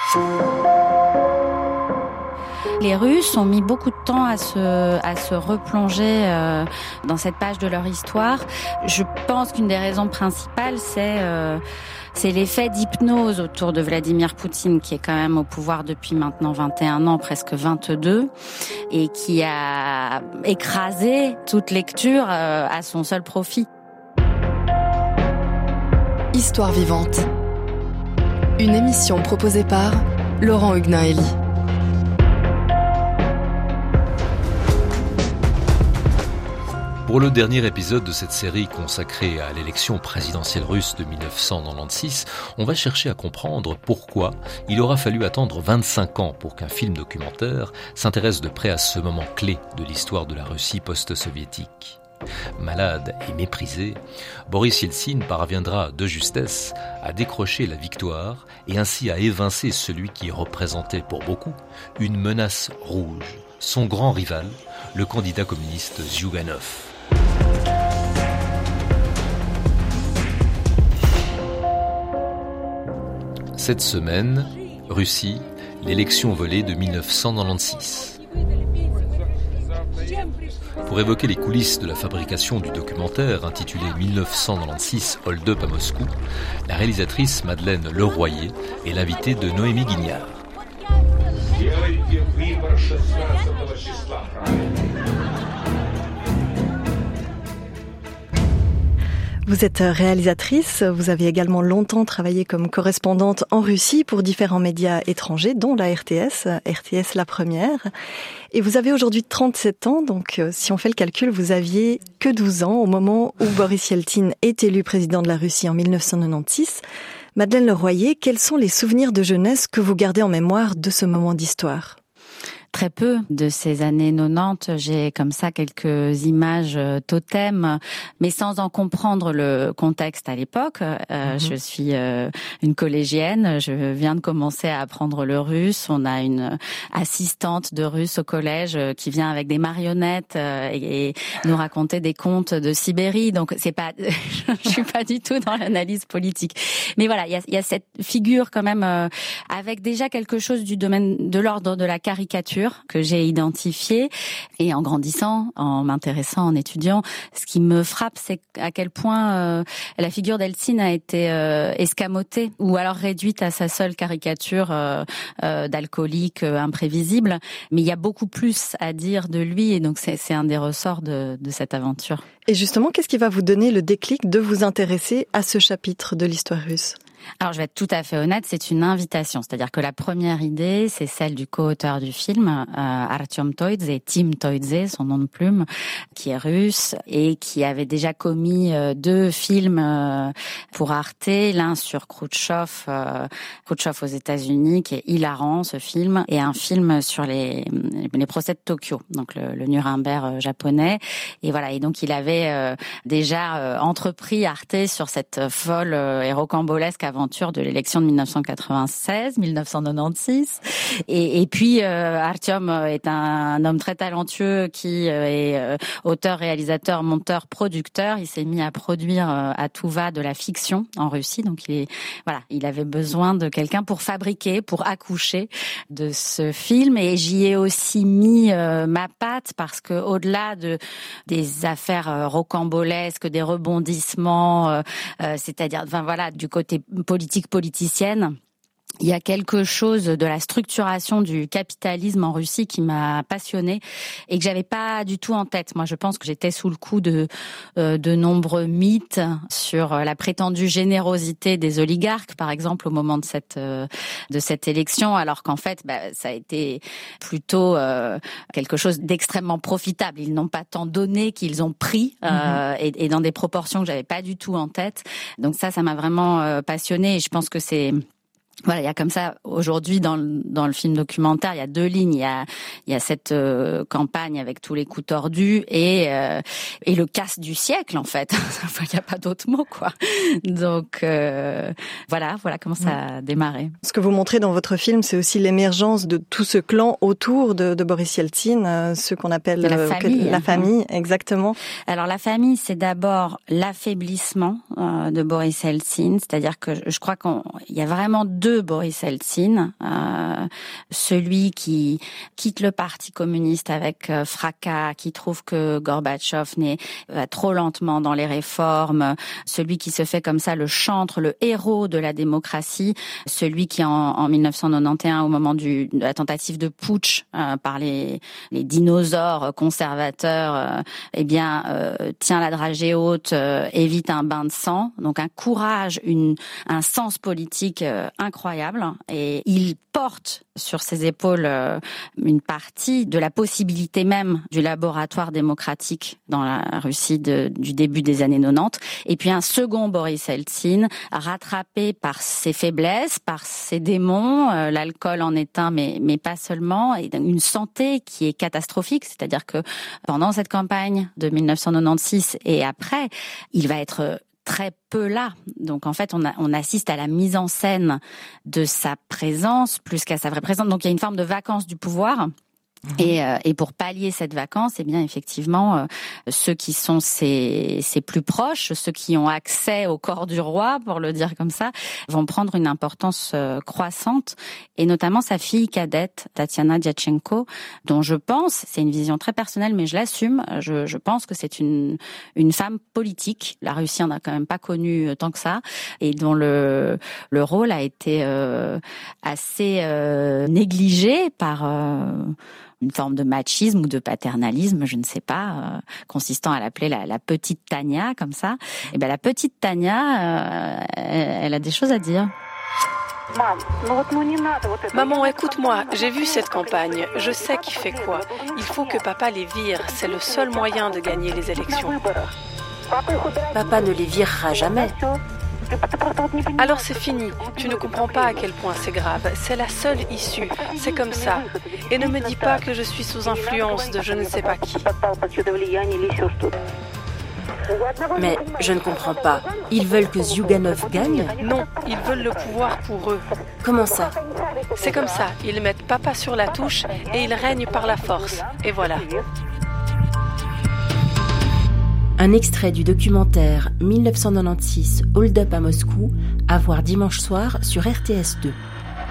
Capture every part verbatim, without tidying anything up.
Les Russes ont mis beaucoup de temps à se, à se replonger euh, dans cette page de leur histoire. Je pense qu'une des raisons principales, c'est, euh, c'est l'effet d'hypnose autour de Vladimir Poutine, qui est quand même au pouvoir depuis maintenant vingt et un ans, presque vingt-deux, et qui a écrasé toute lecture euh, à son seul profit. Histoire vivante. Une émission proposée par Laurent Huguenin-Elie. Pour le dernier épisode de cette série consacrée à l'élection présidentielle russe de dix-neuf cent quatre-vingt-seize, on va chercher à comprendre pourquoi il aura fallu attendre vingt-cinq ans pour qu'un film documentaire s'intéresse de près à ce moment clé de l'histoire de la Russie post-soviétique. Malade et méprisé, Boris Yeltsin parviendra de justesse à décrocher la victoire et ainsi à évincer celui qui représentait pour beaucoup une menace rouge, son grand rival, le candidat communiste Zyuganov. Cette semaine, Russie, l'élection volée de dix-neuf cent quatre-vingt-seize. Pour évoquer les coulisses de la fabrication du documentaire intitulé dix-neuf cent quatre-vingt-seize Hold Up à Moscou, la réalisatrice Madeleine Leroyer est l'invitée de Noémie Guignard. Vous êtes réalisatrice, vous avez également longtemps travaillé comme correspondante en Russie pour différents médias étrangers, dont la R T S, R T S la première. Et vous avez aujourd'hui trente-sept ans, donc si on fait le calcul, vous aviez que douze ans au moment où Boris Yeltsin est élu président de la Russie en dix-neuf cent quatre-vingt-seize. Madeleine Leroyer, quels sont les souvenirs de jeunesse que vous gardez en mémoire de ce moment d'histoire ? Très peu de ces années quatre-vingt-dix, j'ai comme ça quelques images totems, mais sans en comprendre le contexte à l'époque. Euh, mmh. Je suis euh, une collégienne, je viens de commencer à apprendre le russe. On a une assistante de russe au collège qui vient avec des marionnettes euh, et, et nous raconter des contes de Sibérie. Donc c'est pas, je suis pas du tout dans l'analyse politique. Mais voilà, il y a, il y a cette figure quand même euh, avec déjà quelque chose du domaine de l'ordre de la caricature que j'ai identifié. Et en grandissant, en m'intéressant, en étudiant, ce qui me frappe, c'est à quel point euh, la figure d'Eltsine a été euh, escamotée ou alors réduite à sa seule caricature euh, euh, d'alcoolique euh, imprévisible. Mais il y a beaucoup plus à dire de lui et donc c'est, c'est un des ressorts de, de cette aventure. Et justement, qu'est-ce qui va vous donner le déclic de vous intéresser à ce chapitre de l'histoire russe ? Alors, je vais être tout à fait honnête, c'est une invitation. C'est-à-dire que la première idée, c'est celle du co-auteur du film, euh, Artyom Toidze, Tim Toidze, son nom de plume, qui est russe et qui avait déjà commis euh, deux films euh, pour Arte, l'un sur Khrouchtchev, euh, Khrouchtchev aux États-Unis, qui est hilarant, ce film, et un film sur les, les procès de Tokyo, donc le, le Nuremberg euh, japonais. Et voilà, et donc il avait euh, déjà euh, entrepris Arte sur cette folle euh, et rocambolesque aventure de l'élection de dix-neuf cent quatre-vingt-seize, dix-neuf cent quatre-vingt-seize. Et, et puis, euh, Artyom est un, un homme très talentueux qui euh, est euh, auteur, réalisateur, monteur, producteur. Il s'est mis à produire euh, à tout va de la fiction en Russie. Donc, il est, voilà, il avait besoin de quelqu'un pour fabriquer, pour accoucher de ce film. Et j'y ai aussi mis euh, ma patte parce que au-delà de des affaires euh, rocambolesques, des rebondissements, euh, euh, c'est-à-dire, enfin voilà, du côté politique politicienne, il y a quelque chose de la structuration du capitalisme en Russie qui m'a passionnée et que j'avais pas du tout en tête. Moi, je pense que j'étais sous le coup de euh, de nombreux mythes sur la prétendue générosité des oligarques, par exemple, au moment de cette euh, de cette élection, alors qu'en fait, bah, ça a été plutôt euh, quelque chose d'extrêmement profitable. Ils n'ont pas tant donné qu'ils ont pris euh, mmh. et, et dans des proportions que j'avais pas du tout en tête. Donc ça, ça m'a vraiment euh, passionnée et je pense que c'est Voilà, il y a comme ça aujourd'hui dans le, dans le film documentaire, il y a deux lignes. Il y a il y a cette euh, campagne avec tous les coups tordus et euh, et le casse du siècle en fait. Enfin, il y a pas d'autre mot quoi. Donc euh, voilà, voilà comment ça a démarré. Ce que vous montrez dans votre film, c'est aussi l'émergence de tout ce clan autour de, de Boris Yeltsin, euh, ce qu'on appelle la famille. Euh, la famille, exactement. Alors la famille, c'est d'abord l'affaiblissement euh, de Boris Yeltsin, c'est-à-dire que je crois qu'il y a vraiment deux deux Boris Eltsine, euh, celui qui quitte le Parti communiste avec euh, fracas, qui trouve que Gorbatchev n'est va trop lentement dans les réformes, celui qui se fait comme ça le chantre, le héros de la démocratie, celui qui en, en mille neuf cent quatre-vingt-onze, au moment du, de la tentative de putsch euh, par les, les dinosaures conservateurs, euh, eh bien euh, tient la dragée haute, euh, évite un bain de sang. Donc un courage, une, un sens politique euh, incroyable, et il porte sur ses épaules euh, une partie de la possibilité même du laboratoire démocratique dans la Russie de, du début des années quatre-vingt-dix. Et puis un second Boris Eltsine, rattrapé par ses faiblesses, par ses démons, euh, l'alcool en est un, mais, mais pas seulement, et une santé qui est catastrophique, c'est-à-dire que pendant cette campagne de mille neuf cent quatre-vingt-seize et après, il va être très peu là. Donc en fait, on, a, on assiste à la mise en scène de sa présence plus qu'à sa vraie présence. Donc il y a une forme de vacance du pouvoir. Et, euh, et pour pallier cette vacance, eh bien effectivement, euh, ceux qui sont ses, ses plus proches, ceux qui ont accès au corps du roi, pour le dire comme ça, vont prendre une importance euh, croissante. Et notamment sa fille cadette, Tatiana Diatchenko, dont je pense, c'est une vision très personnelle, mais je l'assume, je, je pense que c'est une, une femme politique. La Russie en a quand même pas connu tant que ça, et dont le, le rôle a été euh, assez euh, négligé par... Euh, une forme de machisme ou de paternalisme, je ne sais pas, euh, consistant à l'appeler la, la petite Tania, comme ça. Et ben la petite Tania, euh, elle, elle a des choses à dire. Maman, écoute-moi, j'ai vu cette campagne, je sais qui fait quoi. Il faut que papa les vire, c'est le seul moyen de gagner les élections. Papa ne les virera jamais. Alors c'est fini, tu ne comprends pas à quel point c'est grave, c'est la seule issue, c'est comme ça. Et ne me dis pas que je suis sous influence de je ne sais pas qui. Mais je ne comprends pas, ils veulent que Zyuganov gagne ? Non, ils veulent le pouvoir pour eux. Comment ça ? C'est comme ça, ils mettent papa sur la touche et ils règnent par la force, et voilà. Un extrait du documentaire mille neuf cent quatre-vingt-seize Hold Up à Moscou, à voir dimanche soir sur R T S deux.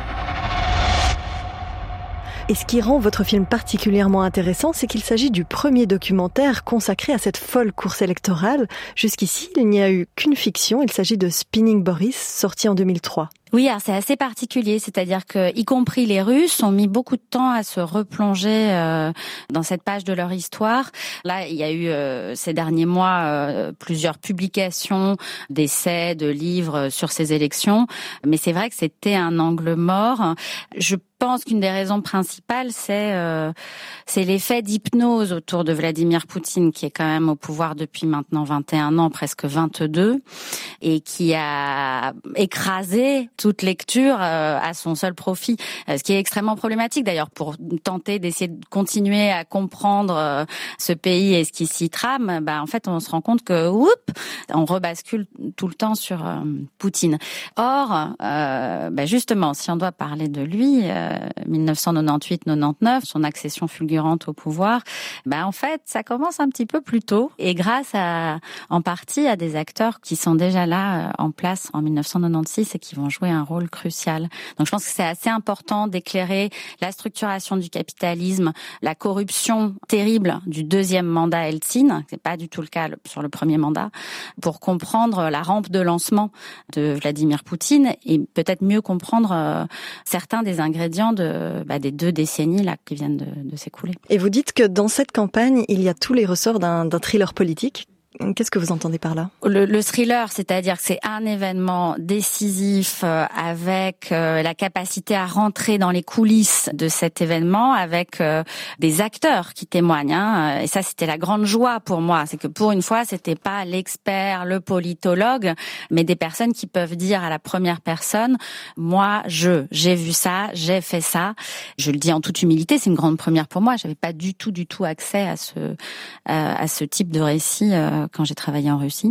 Et ce qui rend votre film particulièrement intéressant, c'est qu'il s'agit du premier documentaire consacré à cette folle course électorale. Jusqu'ici, il n'y a eu qu'une fiction, il s'agit de Spinning Boris, sorti en deux mille trois. Oui, alors c'est assez particulier, c'est-à-dire que, y compris les Russes, ont mis beaucoup de temps à se replonger euh, dans cette page de leur histoire. Là, il y a eu euh, ces derniers mois euh, plusieurs publications d'essais, de livres sur ces élections, mais c'est vrai que c'était un angle mort. Je pense qu'une des raisons principales, c'est euh, c'est l'effet d'hypnose autour de Vladimir Poutine, qui est quand même au pouvoir depuis maintenant vingt et un ans, presque vingt-deux, et qui a écrasé toute lecture euh, à son seul profit, euh, ce qui est extrêmement problématique d'ailleurs pour tenter d'essayer de continuer à comprendre euh, ce pays et ce qui s'y trame. Bah en fait, on se rend compte que oups, on rebascule tout le temps sur euh, Poutine. Or, euh, bah justement, si on doit parler de lui, euh, mille neuf cent quatre-vingt-huit quatre-vingt-dix-neuf, son accession fulgurante au pouvoir, bah en fait, ça commence un petit peu plus tôt, et grâce à, en partie, à des acteurs qui sont déjà là euh, en place en mille neuf cent quatre-vingt-seize et qui vont jouer un rôle crucial. Donc je pense que c'est assez important d'éclairer la structuration du capitalisme, la corruption terrible du deuxième mandat Eltsine, c'est pas du tout le cas sur le premier mandat, pour comprendre la rampe de lancement de Vladimir Poutine et peut-être mieux comprendre euh, certains des ingrédients de bah, des deux décennies là qui viennent de, de s'écouler. Et vous dites que dans cette campagne, il y a tous les ressorts d'un, d'un thriller politique. Qu'est-ce que vous entendez par là ? Le, le thriller, c'est-à-dire que c'est un événement décisif euh, avec euh, la capacité à rentrer dans les coulisses de cet événement, avec euh, des acteurs qui témoignent. Hein, et ça, c'était la grande joie pour moi. C'est que pour une fois, c'était pas l'expert, le politologue, mais des personnes qui peuvent dire à la première personne, moi, je, j'ai vu ça, j'ai fait ça. Je le dis en toute humilité, c'est une grande première pour moi. J'avais pas du tout, du tout accès à ce, à, à ce type de récit. Euh, quand j'ai travaillé en Russie.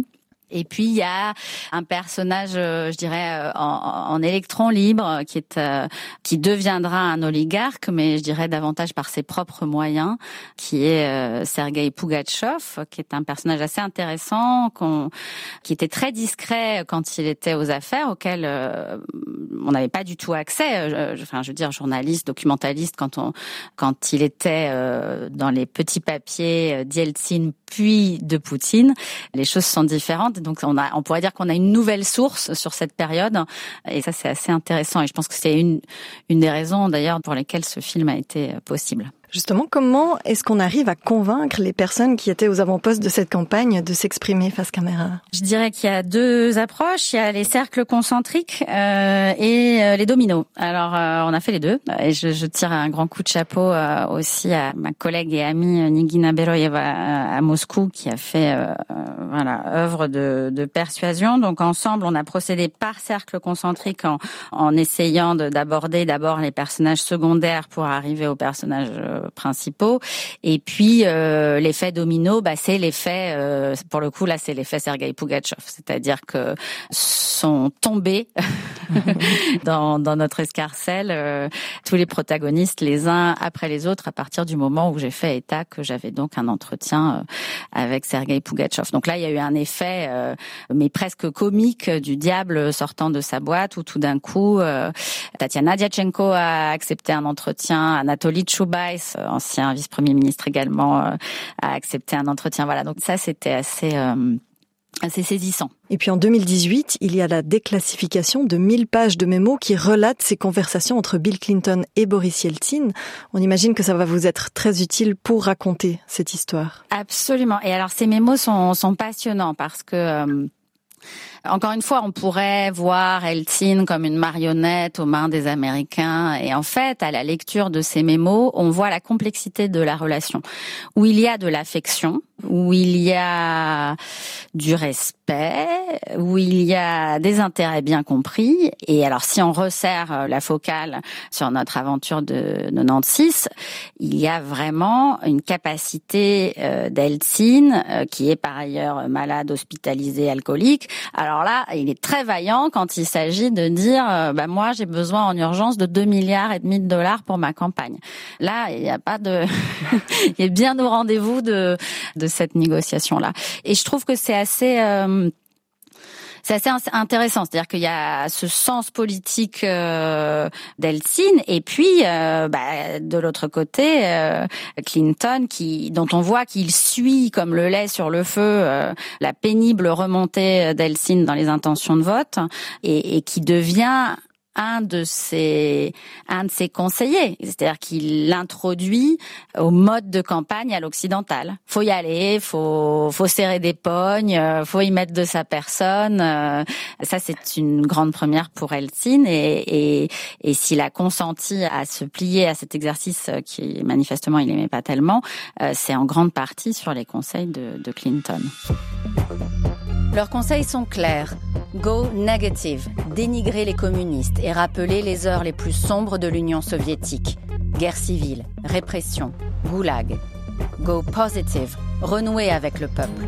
Et puis il y a un personnage, je dirais, en, en électron libre, qui est qui deviendra un oligarque, mais je dirais davantage par ses propres moyens, qui est euh, Sergueï Pougatchov, qui est un personnage assez intéressant, qu'on, qui était très discret quand il était aux affaires, auquel euh, on n'avait pas du tout accès. Je, enfin, je veux dire, journaliste, documentaliste, quand on quand il était euh, dans les petits papiers d'Yeltsin puis de Poutine, les choses sont différentes. Donc on a, on pourrait dire qu'on a une nouvelle source sur cette période, et ça c'est assez intéressant. Et je pense que c'est une une des raisons d'ailleurs pour lesquelles ce film a été possible. Justement, comment est-ce qu'on arrive à convaincre les personnes qui étaient aux avant-postes de cette campagne de s'exprimer face caméra? Je dirais qu'il y a deux approches. Il y a les cercles concentriques euh, et euh, les dominos. Alors, euh, on a fait les deux. Et je, je tire un grand coup de chapeau euh, aussi à ma collègue et amie Nigina Beroyeva à, à Moscou, qui a fait euh, voilà œuvre de, de persuasion. Donc, ensemble, on a procédé par cercle concentrique en, en essayant de, d'aborder d'abord les personnages secondaires pour arriver aux personnages euh, principaux, et puis euh, l'effet domino, bah c'est l'effet, euh, pour le coup là c'est l'effet Sergueï Pougatchov, c'est-à-dire que sont tombés dans, dans notre escarcelle euh, tous les protagonistes les uns après les autres à partir du moment où j'ai fait état que j'avais donc un entretien euh, avec Sergueï Pougatchov. Donc là il y a eu un effet euh, mais presque comique du diable sortant de sa boîte, où tout d'un coup euh, Tatiana Diatchenko a accepté un entretien, Anatoly Chubais, ancien vice-premier ministre également, euh, a accepté un entretien. Voilà, donc ça c'était assez euh, assez saisissant. Et puis en deux mille dix-huit, il y a la déclassification de mille pages de mémos qui relatent ces conversations entre Bill Clinton et Boris Yeltsin. On imagine que ça va vous être très utile pour raconter cette histoire. Absolument. Et alors ces mémos sont, sont passionnants parce que euh, encore une fois, on pourrait voir Yeltsin comme une marionnette aux mains des Américains. Et en fait, à la lecture de ces mémos, on voit la complexité de la relation, où il y a de l'affection, où il y a du respect, où il y a des intérêts bien compris. Et alors, si on resserre la focale sur notre aventure de quatre-vingt-seize, il y a vraiment une capacité euh, d'Yeltsin, euh, qui est par ailleurs malade, hospitalisé, alcoolique. Alors là, il est très vaillant quand il s'agit de dire euh, bah moi j'ai besoin en urgence de deux milliards et demi de dollars pour ma campagne. Là, il n'y a pas de il est bien au rendez-vous de de cette négociation là. Et je trouve que c'est assez euh, c'est assez intéressant, c'est-à-dire qu'il y a ce sens politique euh, d'Yeltsin, et puis euh, bah, de l'autre côté euh, Clinton, qui dont on voit qu'il suit comme le lait sur le feu euh, la pénible remontée d'Yeltsin dans les intentions de vote, et, et qui devient un de ses un de ses conseillers, c'est-à-dire qu'il l'introduit au mode de campagne à l'occidental. Faut y aller, faut faut serrer des pognes, faut y mettre de sa personne. Ça, c'est une grande première pour Yeltsin, et et et s'il a consenti à se plier à cet exercice qui manifestement il aimait pas tellement, c'est en grande partie sur les conseils de, de Clinton. Leurs conseils sont clairs. Go negative, dénigrer les communistes et rappeler les heures les plus sombres de l'Union soviétique. Guerre civile, répression, goulag. Go positive, renouer avec le peuple.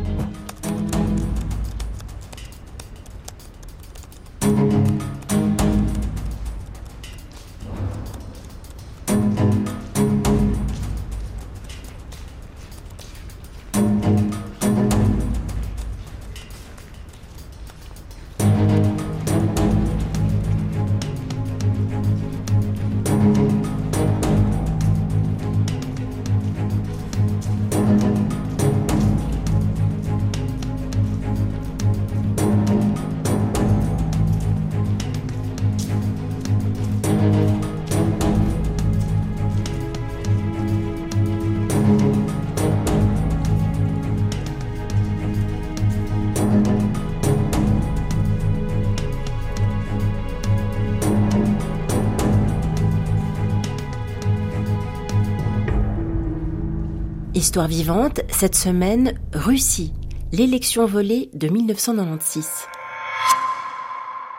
Histoire vivante, cette semaine, Russie, l'élection volée de mille neuf cent quatre-vingt-seize.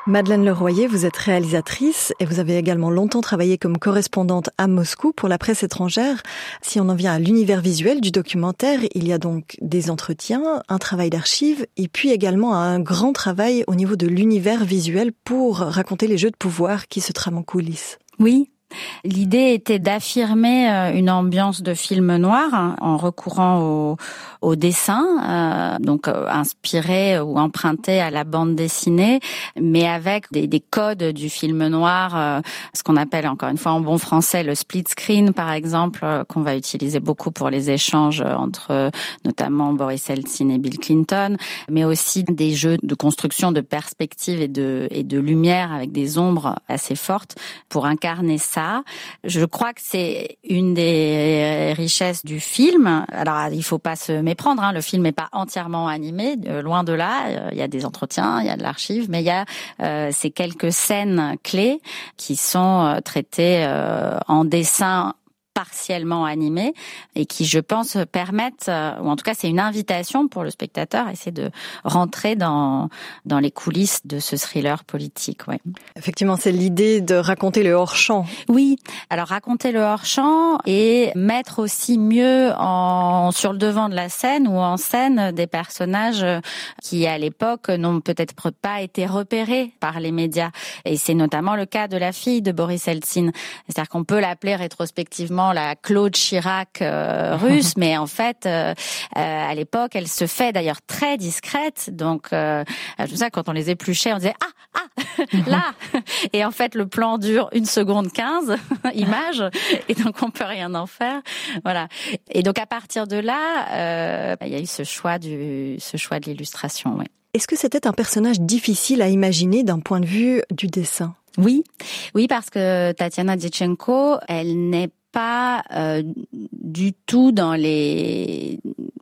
Madeleine Leroyer, vous êtes réalisatrice et vous avez également longtemps travaillé comme correspondante à Moscou pour la presse étrangère. Si on en vient à l'univers visuel du documentaire, il y a donc des entretiens, un travail d'archives et puis également un grand travail au niveau de l'univers visuel pour raconter les jeux de pouvoir qui se trament en coulisses. Oui. L'idée était d'affirmer une ambiance de film noir hein, en recourant au, au dessin, euh, donc euh, inspiré ou emprunté à la bande dessinée, mais avec des, des codes du film noir, euh, ce qu'on appelle encore une fois en bon français le split screen par exemple, euh, qu'on va utiliser beaucoup pour les échanges entre euh, notamment Boris Eltsine et Bill Clinton, mais aussi des jeux de construction de perspective et de, et de lumière avec des ombres assez fortes pour incarner ça. Je crois que c'est une des richesses du film. Alors, il faut pas se méprendre, hein. Le film n'est pas entièrement animé, euh, loin de là. Il y a des entretiens, il y a de l'archive, mais il y a euh, ces quelques scènes clés qui sont euh, traitées euh, en dessin partiellement animés et qui, je pense, permettent, ou en tout cas c'est une invitation pour le spectateur à essayer de rentrer dans dans les coulisses de ce thriller politique. Ouais. Effectivement, c'est l'idée de raconter le hors-champ. Oui, alors raconter le hors-champ et mettre aussi mieux en sur le devant de la scène ou en scène des personnages qui, à l'époque, n'ont peut-être pas été repérés par les médias. Et c'est notamment le cas de la fille de Boris Eltsine. C'est-à-dire qu'on peut l'appeler rétrospectivement la Claude Chirac euh, russe, mais en fait, euh, euh, à l'époque, elle se fait d'ailleurs très discrète. Donc, euh, tout ça, quand on les épluchait, on disait ah ah là. Et en fait, le plan dure une seconde quinze images, et donc on peut rien en faire. Voilà. Et donc à partir de là, euh, il y a eu ce choix du, ce choix de l'illustration. Oui. Est-ce que c'était un personnage difficile à imaginer d'un point de vue du dessin ? Oui, oui, parce que Tatiana Diatchenko, elle n'est pas euh, du tout dans les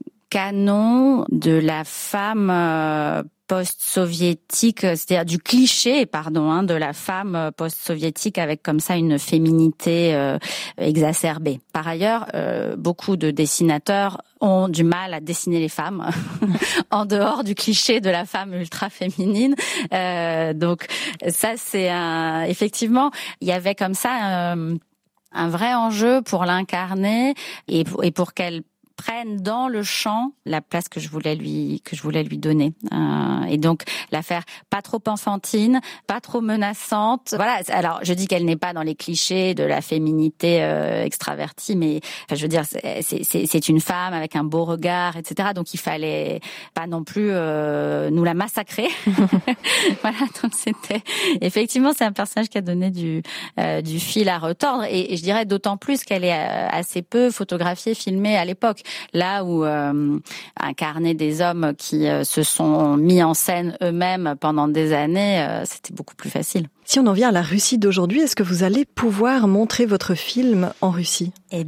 canons de la femme euh, post-soviétique, c'est-à-dire du cliché, pardon, hein, de la femme post-soviétique avec comme ça une féminité euh, exacerbée. Par ailleurs, euh, beaucoup de dessinateurs ont du mal à dessiner les femmes en dehors du cliché de la femme ultra féminine. Euh, donc ça, c'est un... effectivement, il y avait comme ça euh, un vrai enjeu pour l'incarner et pour, et pour qu'elle prenne dans le champ la place que je voulais lui que je voulais lui donner euh, et donc la faire pas trop enfantine, pas trop menaçante. Voilà. Alors je dis qu'elle n'est pas dans les clichés de la féminité euh, extravertie, mais enfin, je veux dire c'est, c'est c'est une femme avec un beau regard, et cetera. Donc il fallait pas non plus euh, nous la massacrer. Voilà. Donc c'était effectivement c'est un personnage qui a donné du euh, du fil à retordre et, et je dirais d'autant plus qu'elle est assez peu photographiée, filmée à l'époque. Là où euh, incarner des hommes qui euh, se sont mis en scène eux-mêmes pendant des années, euh, c'était beaucoup plus facile. Si on en vient à la Russie d'aujourd'hui, est-ce que vous allez pouvoir montrer votre film en Russie ? Eh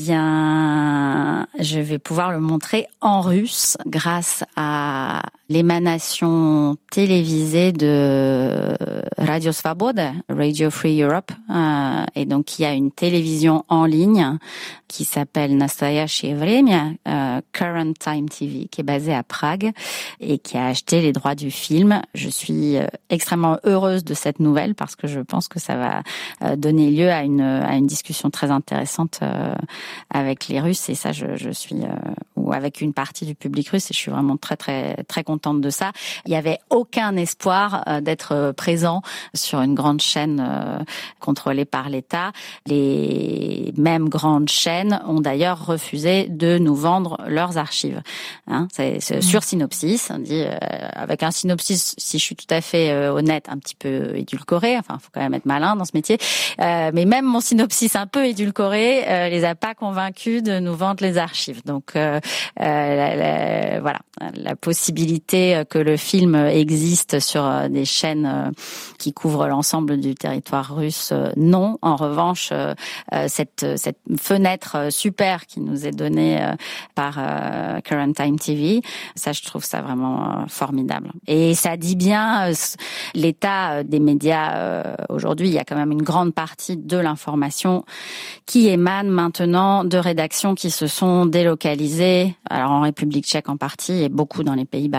bien, je vais pouvoir le montrer en russe grâce à l'émanation télévisée de Radio Svoboda, Radio Free Europe, euh, et donc il y a une télévision en ligne qui s'appelle Nastoyachiye Vremya, euh, Current Time T V, qui est basée à Prague et qui a acheté les droits du film. Je suis euh, extrêmement heureuse de cette nouvelle parce que je pense que ça va euh, donner lieu à une à une discussion très intéressante euh, avec les Russes et ça je je suis euh, ou avec une partie du public russe et je suis vraiment très très très contente de ça. Il y avait aucun espoir euh, d'être présent sur une grande chaîne euh, contrôlée par l'État. Les mêmes grandes chaînes ont d'ailleurs refusé de nous vendre leurs archives. Hein, c'est, c'est sur Synopsis, on dit euh, avec un synopsis, si je suis tout à fait euh, honnête, un petit peu édulcoré. Enfin, faut quand même être malin dans ce métier. Euh, mais même mon synopsis un peu édulcoré euh, les a pas convaincus de nous vendre les archives. Donc euh, euh, la, la, voilà, la possibilité que le film existe sur des chaînes qui couvrent l'ensemble du territoire russe, non. En revanche, euh, cette cette fenêtre super qui nous est donnée euh, par euh, Current Time T V, ça je trouve ça vraiment euh, formidable. Et ça dit bien euh, l'état des médias euh, aujourd'hui. Il y a quand même une grande partie de l'information qui émane maintenant de rédactions qui se sont délocalisées, alors en République tchèque en partie et beaucoup dans les pays baltes.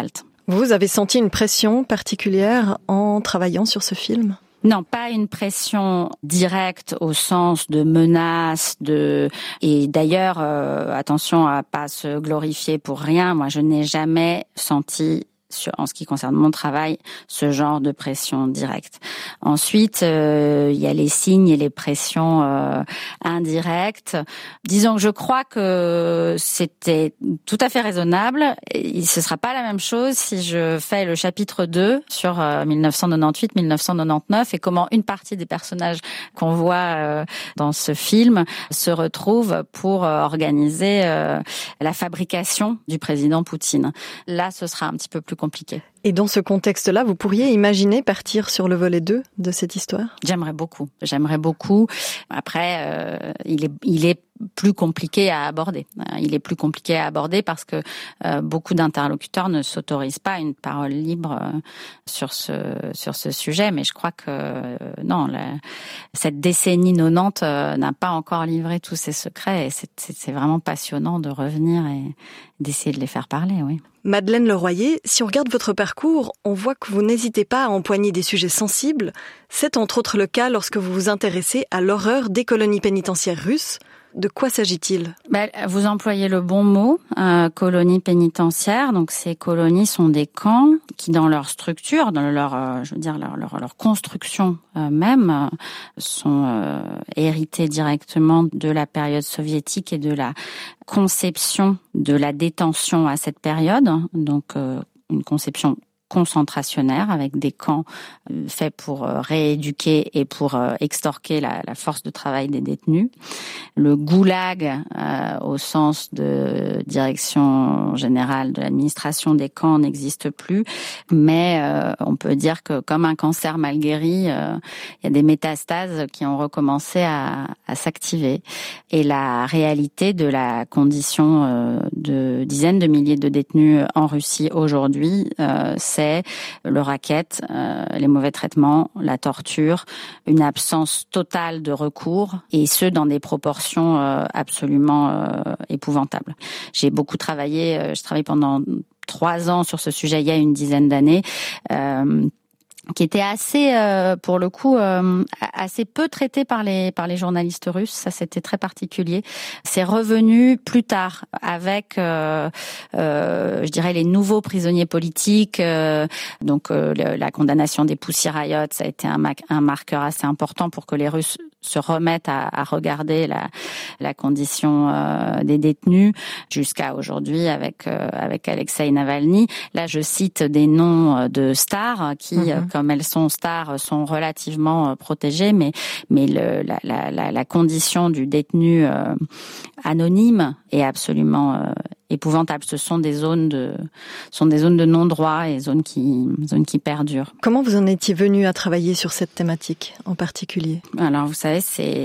Vous avez senti une pression particulière en travaillant sur ce film ? Non, pas une pression directe au sens de menace, de et d'ailleurs euh, attention à pas se glorifier pour rien. Moi, je n'ai jamais senti sur, en ce qui concerne mon travail, ce genre de pression directe. Ensuite, euh, il y a les signes et les pressions euh, indirectes. Disons que je crois que c'était tout à fait raisonnable. Et ce sera pas la même chose si je fais le chapitre deux sur euh, dix-neuf cent quatre-vingt-huit dix-neuf cent quatre-vingt-dix-neuf et comment une partie des personnages qu'on voit euh, dans ce film se retrouvent pour euh, organiser euh, la fabrication du président Poutine. Là, ce sera un petit peu plus compliqué. Et dans ce contexte-là, vous pourriez imaginer partir sur le volet deux de cette histoire ? J'aimerais beaucoup. J'aimerais beaucoup. Après, euh, il est, il est plus compliqué à aborder. Il est plus compliqué à aborder parce que euh, beaucoup d'interlocuteurs ne s'autorisent pas une parole libre euh, sur ce sur ce sujet. Mais je crois que euh, non, la, cette décennie quatre-vingt-dix euh, n'a pas encore livré tous ses secrets. Et c'est, c'est, c'est vraiment passionnant de revenir et d'essayer de les faire parler. Oui. Madeleine Leroyer, si on regarde votre parcours, on voit que vous n'hésitez pas à empoigner des sujets sensibles. C'est entre autres le cas lorsque vous vous intéressez à l'horreur des colonies pénitentiaires russes. De quoi s'agit-il ? Ben, vous employez le bon mot, euh, colonies pénitentiaires. Donc ces colonies sont des camps qui, dans leur structure, dans leur, euh, je veux dire leur leur, leur construction euh, même, euh, sont euh, hérités directement de la période soviétique et de la conception de la détention à cette période. Donc euh, une conception concentrationnaire avec des camps faits pour rééduquer et pour extorquer la, la force de travail des détenus. Le goulag, euh, au sens de direction générale de l'administration des camps, n'existe plus, mais euh, on peut dire que comme un cancer mal guéri, euh, il y a des métastases qui ont recommencé à, à s'activer. Et la réalité de la condition euh, de dizaines de milliers de détenus en Russie aujourd'hui, euh, c'est le racket, euh, les mauvais traitements, la torture, une absence totale de recours, et ce dans des proportions euh, absolument euh, épouvantables. J'ai beaucoup travaillé, euh, je travaille pendant trois ans sur ce sujet il y a une dizaine d'années. Euh, qui était assez, euh, pour le coup, euh, assez peu traité par les par les journalistes russes. Ça, c'était très particulier. C'est revenu plus tard avec, euh, euh, je dirais, les nouveaux prisonniers politiques. Euh, donc, euh, la condamnation des Pussy Riot, ça a été un, un marqueur assez important pour que les Russes se remettent à, à regarder la, la condition euh, des détenus, jusqu'à aujourd'hui avec euh, avec Alexeï Navalny. Là, je cite des noms de stars qui, mmh. comme elles sont stars, sont relativement protégées, mais mais le, la, la, la, la condition du détenu euh, anonyme est absolument euh, épouvantable. Ce sont des zones de sont des zones de non-droit et zones qui zones qui perdurent. Comment vous en étiez venu à travailler sur cette thématique en particulier ? Alors vous savez,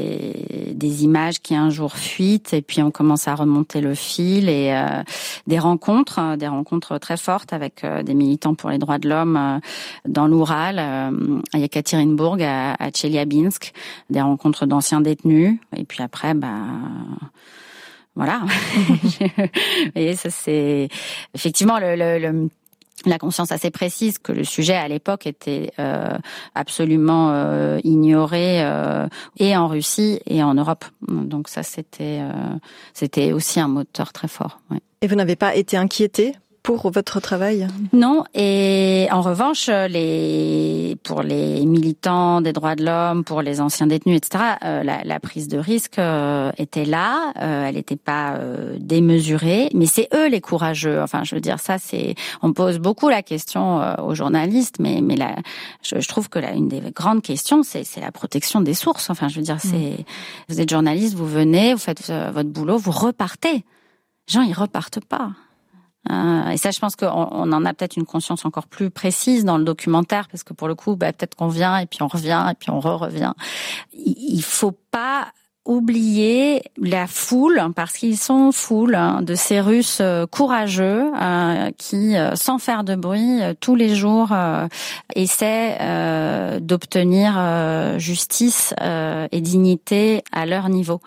c'est des images qui un jour fuitent et puis on commence à remonter le fil, et euh, des rencontres, des rencontres très fortes avec euh, des militants pour les droits de l'homme euh, dans l'Oural, euh, à Yekaterinbourg, à, à Tcheliabinsk, des rencontres d'anciens détenus, et puis après, bah voilà. Vous voyez, ça c'est effectivement le, le, le la conscience assez précise que le sujet à l'époque était euh, absolument euh, ignoré euh, et en Russie et en Europe. Donc ça c'était euh, c'était aussi un moteur très fort. Ouais. Et vous n'avez pas été inquiété pour votre travail ? Non, et en revanche, les pour les militants des droits de l'homme, pour les anciens détenus, et cetera, euh, la, la prise de risque euh, était là, euh, elle n'était pas euh, démesurée, mais c'est eux les courageux. Enfin, je veux dire, ça, c'est, on pose beaucoup la question euh, aux journalistes, mais mais la, je, je trouve que là, une des grandes questions, c'est c'est la protection des sources. Enfin, je veux dire, c'est, mmh. vous êtes journaliste, vous venez, vous faites euh, votre boulot, vous repartez. Les gens, ils repartent pas. Euh, et ça, je pense qu'on on en a peut-être une conscience encore plus précise dans le documentaire, parce que pour le coup, bah, peut-être qu'on vient et puis on revient et puis on re-revient. Il faut pas oublier la foule, parce qu'ils sont foule hein, de ces Russes euh, courageux euh, qui, euh, sans faire de bruit, euh, tous les jours euh, essaient euh, d'obtenir euh, justice euh, et dignité à leur niveau.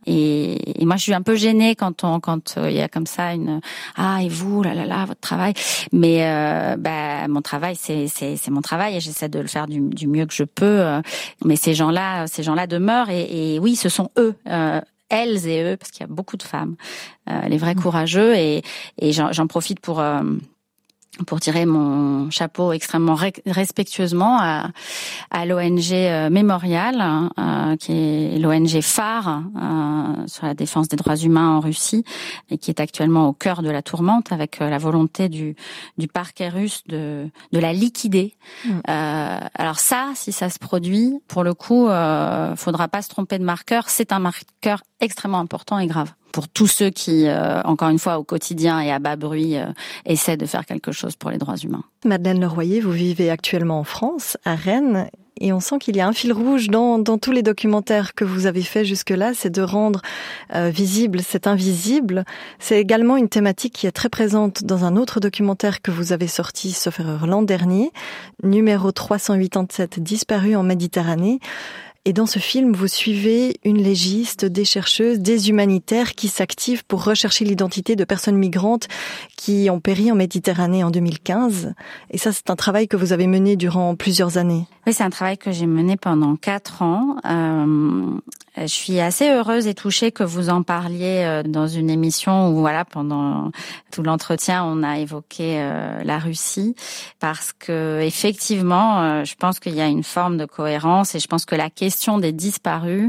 Et, et moi, je suis un peu gênée quand on, quand il y a comme ça une ah et vous, là là là, votre travail. Mais euh, bah mon travail, c'est c'est c'est mon travail et j'essaie de le faire du, du mieux que je peux. Mais ces gens-là, ces gens-là demeurent et, et oui, ce sont eux. Euh, elles et eux, parce qu'il y a beaucoup de femmes, euh, les vrais courageux, et, et j'en, j'en profite pour euh, pour tirer mon chapeau extrêmement re- respectueusement à, à l'O N G euh, Mémorial, euh, qui est l'O N G phare euh, sur la défense des droits humains en Russie, et qui est actuellement au cœur de la tourmente, avec euh, la volonté du, du parquet russe de, de la liquider. Mmh. Euh, alors ça, si ça se produit, pour le coup, euh, faudra pas se tromper de marqueur. C'est un marqueur extrêmement important et grave pour tous ceux qui, euh, encore une fois, au quotidien et à bas bruit, euh, essaient de faire quelque chose pour les droits humains. Madeleine Leroyer, vous vivez actuellement en France, à Rennes, et on sent qu'il y a un fil rouge dans, dans tous les documentaires que vous avez faits jusque-là, c'est de rendre euh, visible cet invisible. C'est également une thématique qui est très présente dans un autre documentaire que vous avez sorti, sauf erreur, l'an dernier, numéro trois cent quatre-vingt-sept, disparu en Méditerranée. Et dans ce film, vous suivez une légiste, des chercheuses, des humanitaires qui s'activent pour rechercher l'identité de personnes migrantes qui ont péri en Méditerranée en deux mille quinze. Et ça, c'est un travail que vous avez mené durant plusieurs années. Oui, c'est un travail que j'ai mené pendant quatre ans. Euh, je suis assez heureuse et touchée que vous en parliez dans une émission où, voilà, pendant tout l'entretien, on a évoqué euh, la Russie, parce que effectivement, euh, je pense qu'il y a une forme de cohérence, et je pense que la question des disparus,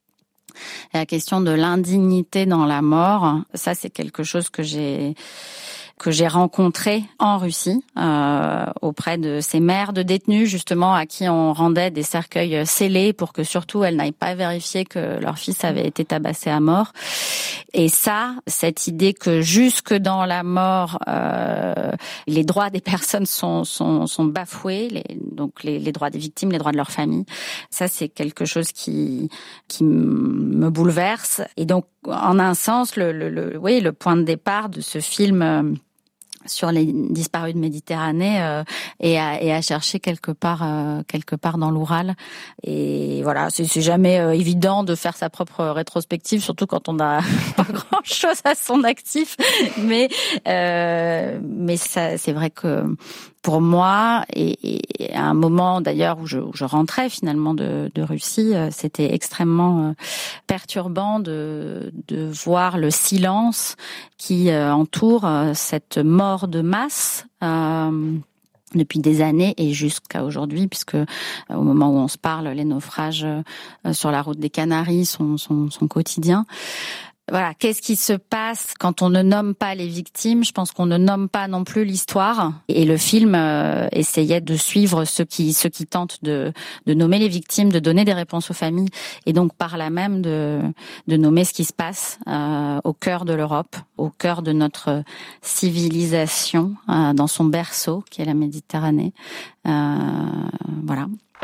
la question de l'indignité dans la mort, ça c'est quelque chose que j'ai que j'ai rencontré en Russie, euh, auprès de ces mères de détenus, justement, à qui on rendait des cercueils scellés pour que surtout elles n'aillent pas vérifier que leur fils avait été tabassé à mort. Et ça, cette idée que jusque dans la mort, euh, les droits des personnes sont sont, sont bafoués, les, donc les, les droits des victimes, les droits de leur famille, ça c'est quelque chose qui qui me bouleverse. Et donc, en un sens, le, le, le oui, le point de départ de ce film euh, sur les disparus de Méditerranée euh, et, à, et à chercher quelque part euh, quelque part dans l'Oural. Et voilà, c'est, c'est jamais euh, évident de faire sa propre rétrospective, surtout quand on n'a pas grand chose à son actif. Mais euh, mais ça, c'est vrai que pour moi, et, et à un moment d'ailleurs où je, où je rentrais finalement de, de Russie, c'était extrêmement perturbant de, de voir le silence qui entoure cette mort de masse euh, depuis des années et jusqu'à aujourd'hui, puisque au moment où on se parle, les naufrages sur la route des Canaries sont, sont, sont quotidiens. Voilà, qu'est-ce qui se passe quand on ne nomme pas les victimes ? Je pense qu'on ne nomme pas non plus l'histoire. Et le film euh, essayait de suivre ceux qui ceux qui tentent de de nommer les victimes, de donner des réponses aux familles, et donc par là même de de nommer ce qui se passe euh, au cœur de l'Europe, au cœur de notre civilisation, euh, dans son berceau qui est la Méditerranée. Euh, voilà.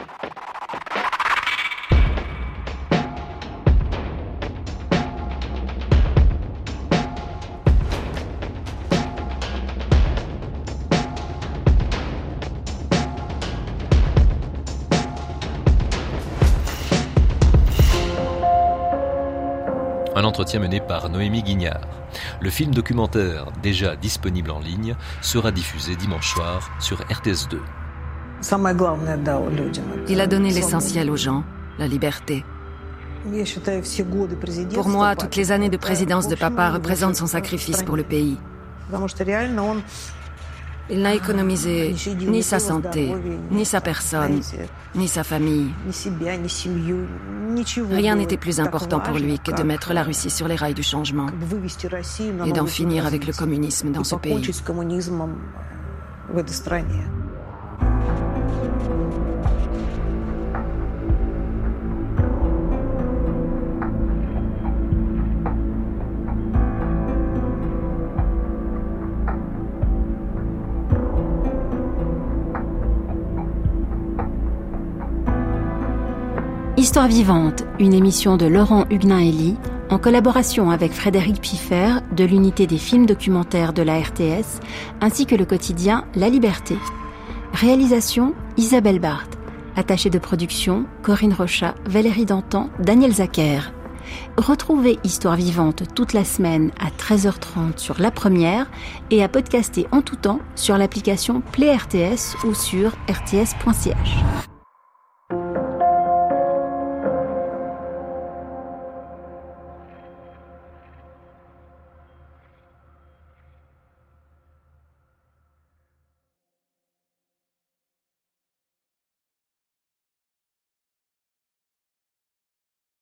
Un entretien mené par Noémie Guignard. Le film documentaire, déjà disponible en ligne, sera diffusé dimanche soir sur R T S deux. Il a donné l'essentiel aux gens, la liberté. Pour moi, toutes les années de présidence de papa représentent son sacrifice pour le pays. Il n'a économisé ni sa santé, ni sa personne, ni sa famille. Rien n'était plus important pour lui que de mettre la Russie sur les rails du changement et d'en finir avec le communisme dans ce pays. Histoire vivante, une émission de Laurent Huguenin-Elie, en collaboration avec Frédéric Piffer de l'unité des films documentaires de la R T S, ainsi que le quotidien La Liberté. Réalisation Isabelle Barthes. Attachée de production Corinne Rochat, Valérie Dantan, Daniel Zacher. Retrouvez Histoire vivante toute la semaine à treize heures trente sur La Première et à podcaster en tout temps sur l'application Play R T S ou sur r t s point c h.